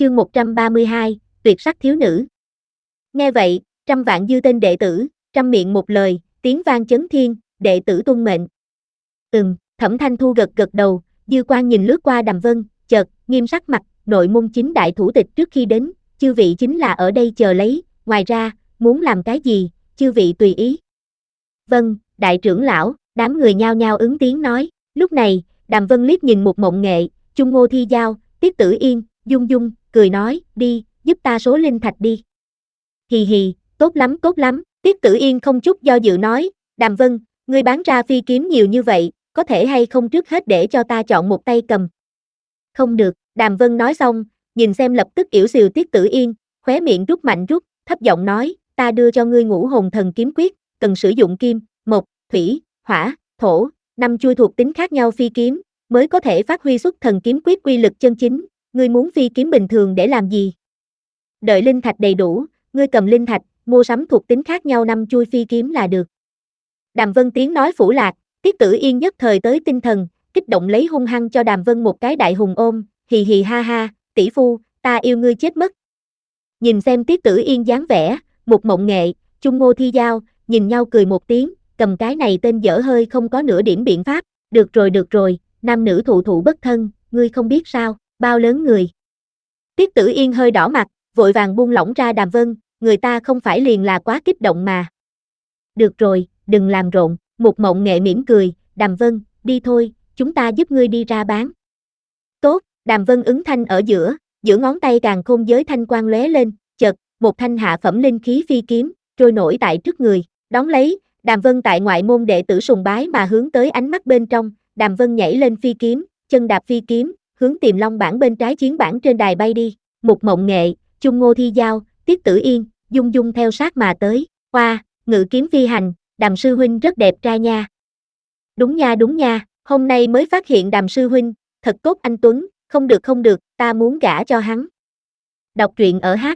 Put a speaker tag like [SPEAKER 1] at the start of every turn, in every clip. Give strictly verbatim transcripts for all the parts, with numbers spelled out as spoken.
[SPEAKER 1] Chương một trăm ba mươi hai, tuyệt sắc thiếu nữ. Nghe vậy, trăm vạn dư tên đệ tử, trăm miệng một lời, tiếng vang chấn thiên, đệ tử tuân mệnh. Ừm, Thẩm Thanh Thu gật gật đầu, dư quan nhìn lướt qua Đàm Vân, chợt, nghiêm sắc mặt, nội môn chính đại thủ tịch trước khi đến, chư vị chính là ở đây chờ lấy, ngoài ra, muốn làm cái gì, chư vị tùy ý. Vâng, đại trưởng lão, đám người nhao nhao ứng tiếng nói, lúc này, Đàm Vân liếc nhìn một Mộng Nghệ, Chung Ngô Thi Giao, Tiết Tử Yên, Dung Dung, cười nói, đi, giúp ta số linh thạch đi. Hì hì, tốt lắm tốt lắm, Tiết Tử Yên không chút do dự nói, Đàm Vân, ngươi bán ra phi kiếm nhiều như vậy, có thể hay không trước hết để cho ta chọn một tay cầm. Không được, Đàm Vân nói xong, nhìn xem lập tức yểu xìu Tiết Tử Yên, khóe miệng rút mạnh rút, thấp giọng nói, ta đưa cho ngươi Ngũ Hồn Thần Kiếm Quyết, cần sử dụng kim, mộc, thủy, hỏa, thổ, năm chui thuộc tính khác nhau phi kiếm, mới có thể phát huy xuất thần kiếm quyết quy lực chân chính, ngươi muốn phi kiếm bình thường để làm gì? Đợi linh thạch đầy đủ, ngươi cầm linh thạch, mua sắm thuộc tính khác nhau năm chui phi kiếm là được. Đàm Vân tiếng nói phủ lạc, Tiết Tử Yên nhất thời tới tinh thần, kích động lấy hung hăng cho Đàm Vân một cái đại hùng ôm, hì hì ha ha, tỷ phu, ta yêu ngươi chết mất. Nhìn xem Tiết Tử Yên dáng vẻ, một Mộng Nghệ, Chung Ngô Thi Giao, nhìn nhau cười một tiếng, cầm cái này tên dở hơi không có nửa điểm biện pháp, được rồi được rồi, nam nữ thụ thụ bất thân, ngươi không biết sao, bao lớn người. Tiết Tử Yên hơi đỏ mặt, vội vàng buông lỏng ra Đàm Vân, người ta không phải liền là quá kích động mà. Được rồi, đừng làm rộn, một Mộng Nghệ mỉm cười, Đàm Vân, đi thôi, chúng ta giúp ngươi đi ra bán. Tốt, Đàm Vân ứng thanh ở giữa, giữa ngón tay càng khôn giới thanh quang lóe lên, chợt, một thanh hạ phẩm linh khí phi kiếm, trôi nổi tại trước người, đón lấy, Đàm Vân tại ngoại môn đệ tử sùng bái mà hướng tới ánh mắt bên trong, Đàm Vân nhảy lên phi kiếm, chân đạp phi kiếm, hướng Tiềm Long bảng bên trái chiến bảng trên đài bay đi, một Mộng Nghệ, Chung Ngô Thi Giao, Tiết Tử Yên, Dung Dung theo sát mà tới, hoa, ngự kiếm phi hành, Đàm sư huynh rất đẹp trai nha. Đúng nha đúng nha, hôm nay mới phát hiện Đàm sư huynh, thật tốt anh Tuấn, không được không được, ta muốn gả cho hắn. Đọc truyện ở H.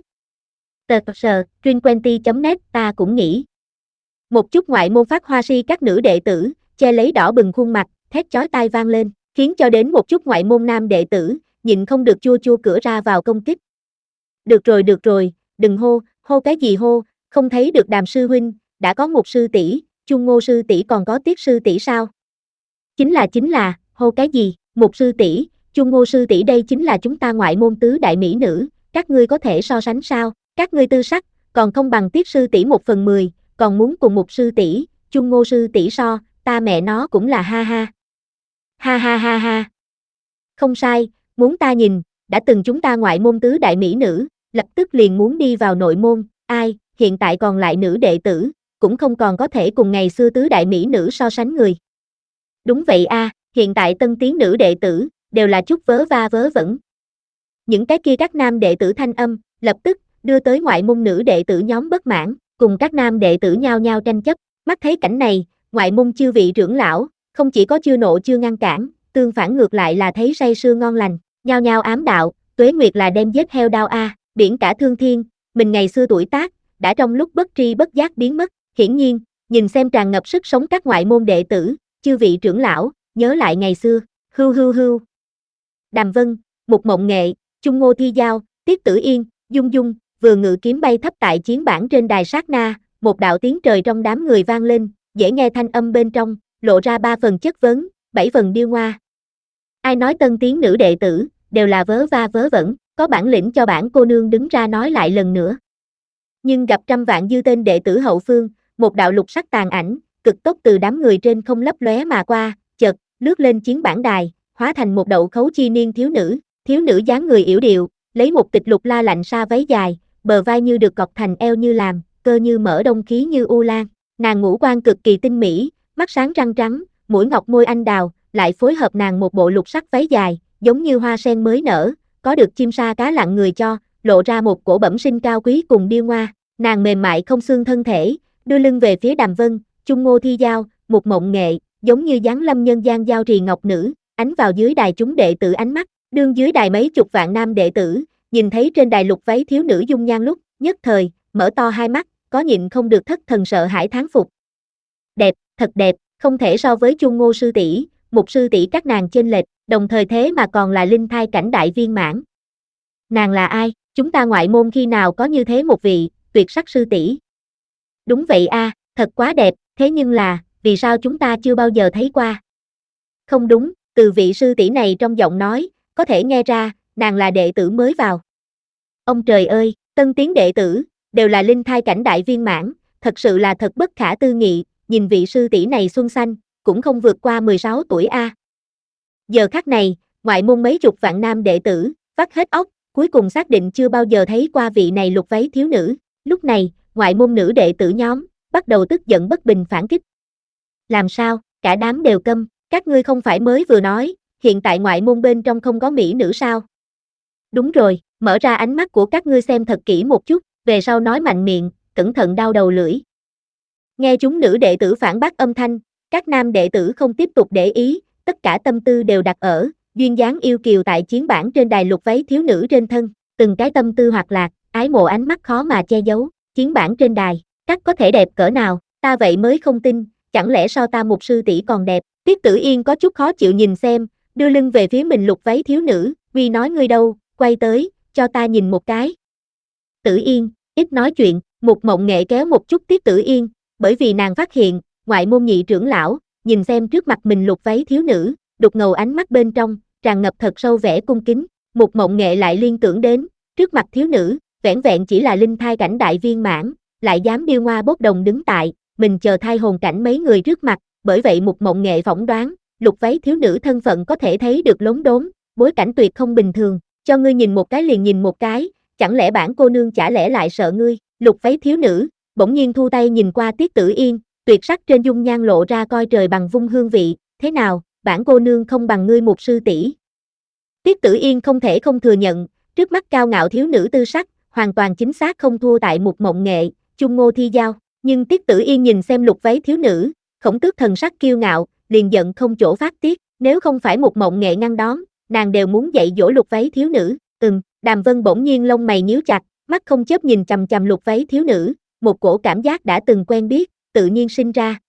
[SPEAKER 1] Tờ sờ, truyện chấm net ta cũng nghĩ. Một chút ngoại môn phát hoa si các nữ đệ tử, che lấy đỏ bừng khuôn mặt, thét chói tai vang lên, khiến cho đến một chút ngoại môn nam đệ tử, nhịn không được chua chua cửa ra vào công kích. Được rồi được rồi, đừng hô, hô cái gì hô, không thấy được Đàm sư huynh, đã có một sư tỷ, Chung Ngô sư tỷ còn có Tiết sư tỷ sao? Chính là chính là, hô cái gì, một sư tỷ, Chung Ngô sư tỷ đây chính là chúng ta ngoại môn tứ đại mỹ nữ, các ngươi có thể so sánh sao? Các ngươi tư sắc, còn không bằng Tiết sư tỷ một phần mười, còn muốn cùng một sư tỷ, Chung Ngô sư tỷ so, ta mẹ nó cũng là ha ha. Ha ha ha ha. Không sai, muốn ta nhìn, đã từng chúng ta ngoại môn tứ đại mỹ nữ, lập tức liền muốn đi vào nội môn, ai, hiện tại còn lại nữ đệ tử, cũng không còn có thể cùng ngày xưa tứ đại mỹ nữ so sánh người. Đúng vậy a, hiện tại tân tiến nữ đệ tử, đều là chút vớ va vớ vẩn. Những cái kia các nam đệ tử thanh âm, lập tức, đưa tới ngoại môn nữ đệ tử nhóm bất mãn, cùng các nam đệ tử nhao nhao tranh chấp, mắt thấy cảnh này, ngoại môn chư vị trưởng lão, không chỉ có chưa nộ chưa ngăn cản, tương phản ngược lại là thấy say sưa ngon lành, nhao nhao ám đạo, Tuế Nguyệt là đem giết heo đao a, biển cả thương thiên, mình ngày xưa tuổi tác, đã trong lúc bất tri bất giác biến mất, hiển nhiên, nhìn xem tràn ngập sức sống các ngoại môn đệ tử, chư vị trưởng lão, nhớ lại ngày xưa, hưu hưu hưu. Đàm Vân, một Mộng Nghệ, Chung Ngô Thi Giao, Tiết Tử Yên, Dung Dung, vừa ngự kiếm bay thấp tại chiến bảng trên đài sát na, một đạo tiếng trời trong đám người vang lên, dễ nghe thanh âm bên trong, lộ ra ba phần chất vấn, bảy phần điêu ngoa. Ai nói tân tiến nữ đệ tử, đều là vớ va vớ vẩn, có bản lĩnh cho bản cô nương đứng ra nói lại lần nữa. Nhưng gặp trăm vạn dư tên đệ tử hậu phương, một đạo lục sắc tàn ảnh, cực tốc từ đám người trên không lấp lóe mà qua, chợt, lướt lên chiến bảng đài, hóa thành một đậu khấu chi niên thiếu nữ, thiếu nữ dáng người yểu điệu, lấy một tịch lục la lạnh sa váy dài, bờ vai như được cọc thành eo như làm, cơ như mở đông khí như u lan, nàng ngũ quan cực kỳ tinh mỹ, mắt sáng răng trắng, mũi ngọc môi anh đào, lại phối hợp nàng một bộ lục sắc váy dài, giống như hoa sen mới nở, có được chim sa cá lặng người cho, lộ ra một cổ bẩm sinh cao quý cùng điêu ngoa, nàng mềm mại không xương thân thể, đưa lưng về phía Đàm Vân, Chung Ngô Thi Giao, một Mộng Nghệ, giống như giáng lâm nhân gian giao trì ngọc nữ, ánh vào dưới đài chúng đệ tử ánh mắt, đương dưới đài mấy chục vạn nam đệ tử, nhìn thấy trên đài lục váy thiếu nữ dung nhan lúc, nhất thời, mở to hai mắt, có nhịn không được thất thần sợ hãi thán phục. Đẹp, thật đẹp, không thể so với Chung Ngô sư tỷ, một sư tỷ các nàng chênh lệch, đồng thời thế mà còn là linh thai cảnh đại viên mãn. Nàng là ai? Chúng ta ngoại môn khi nào có như thế một vị, tuyệt sắc sư tỷ? Đúng vậy a, thật quá đẹp, thế nhưng là, vì sao chúng ta chưa bao giờ thấy qua? Không đúng, từ vị sư tỷ này trong giọng nói, có thể nghe ra, nàng là đệ tử mới vào. Ông trời ơi, tân tiến đệ tử, đều là linh thai cảnh đại viên mãn, thật sự là thật bất khả tư nghị, nhìn vị sư tỷ này xuân xanh, cũng không vượt qua mười sáu tuổi a. Giờ khắc này, ngoại môn mấy chục vạn nam đệ tử, vắt hết óc, cuối cùng xác định chưa bao giờ thấy qua vị này lục váy thiếu nữ. Lúc này, ngoại môn nữ đệ tử nhóm, bắt đầu tức giận bất bình phản kích. Làm sao, cả đám đều câm, các ngươi không phải mới vừa nói, hiện tại ngoại môn bên trong không có mỹ nữ sao? Đúng rồi, mở ra ánh mắt của các ngươi xem thật kỹ một chút, về sau nói mạnh miệng, cẩn thận đau đầu lưỡi. Nghe chúng nữ đệ tử phản bác âm thanh, các nam đệ tử không tiếp tục để ý, tất cả tâm tư đều đặt ở duyên dáng yêu kiều tại chiến bản trên đài lục váy thiếu nữ trên thân, từng cái tâm tư hoạt lạc, ái mộ ánh mắt khó mà che giấu, chiến bản trên đài, các có thể đẹp cỡ nào, ta vậy mới không tin, chẳng lẽ so ta một sư tỷ còn đẹp. Tiết Tử Yên có chút khó chịu nhìn xem, đưa lưng về phía mình lục váy thiếu nữ, vì nói ngươi đâu, quay tới, cho ta nhìn một cái. Tử Yên, ít nói chuyện, Mục Mộng Nghệ kéo một chút Tiết Tử Yên, bởi vì nàng phát hiện, ngoại môn nhị trưởng lão, nhìn xem trước mặt mình lục váy thiếu nữ, đục ngầu ánh mắt bên trong, tràn ngập thật sâu vẻ cung kính. Mục Mộng Nghệ lại liên tưởng đến, trước mặt thiếu nữ, vẻn vẹn chỉ là linh thai cảnh đại viên mãn, lại dám điêu ngoa bốc đồng đứng tại, mình chờ thai hồn cảnh mấy người trước mặt, bởi vậy Mục Mộng Nghệ phỏng đoán, lục váy thiếu nữ thân phận có thể thấy được lốm đốm, bối cảnh tuyệt không bình thường, cho ngươi nhìn một cái liền nhìn một cái, chẳng lẽ bản cô nương chả lẽ lại sợ ngươi? Lục váy thiếu nữ, bỗng nhiên thu tay nhìn qua Tiết Tử Yên, tuyệt sắc trên dung nhan lộ ra coi trời bằng vung hương vị, thế nào, bản cô nương không bằng ngươi một sư tỷ. Tiết Tử Yên không thể không thừa nhận, trước mắt cao ngạo thiếu nữ tư sắc, hoàn toàn chính xác không thua tại Mục Mộng Nghệ, Chung Ngô Thi Giao, nhưng Tiết Tử Yên nhìn xem lục váy thiếu nữ, Khổng Tước thần sắc kiêu ngạo, liền giận không chỗ phát tiết, nếu không phải Mục Mộng Nghệ ngăn đón, nàng đều muốn dạy dỗ lục váy thiếu nữ. Ừm, Đàm Vân bỗng nhiên lông mày nhíu chặt, mắt không chớp nhìn chằm chằm lục váy thiếu nữ, một cổ cảm giác đã từng quen biết, tự nhiên sinh ra,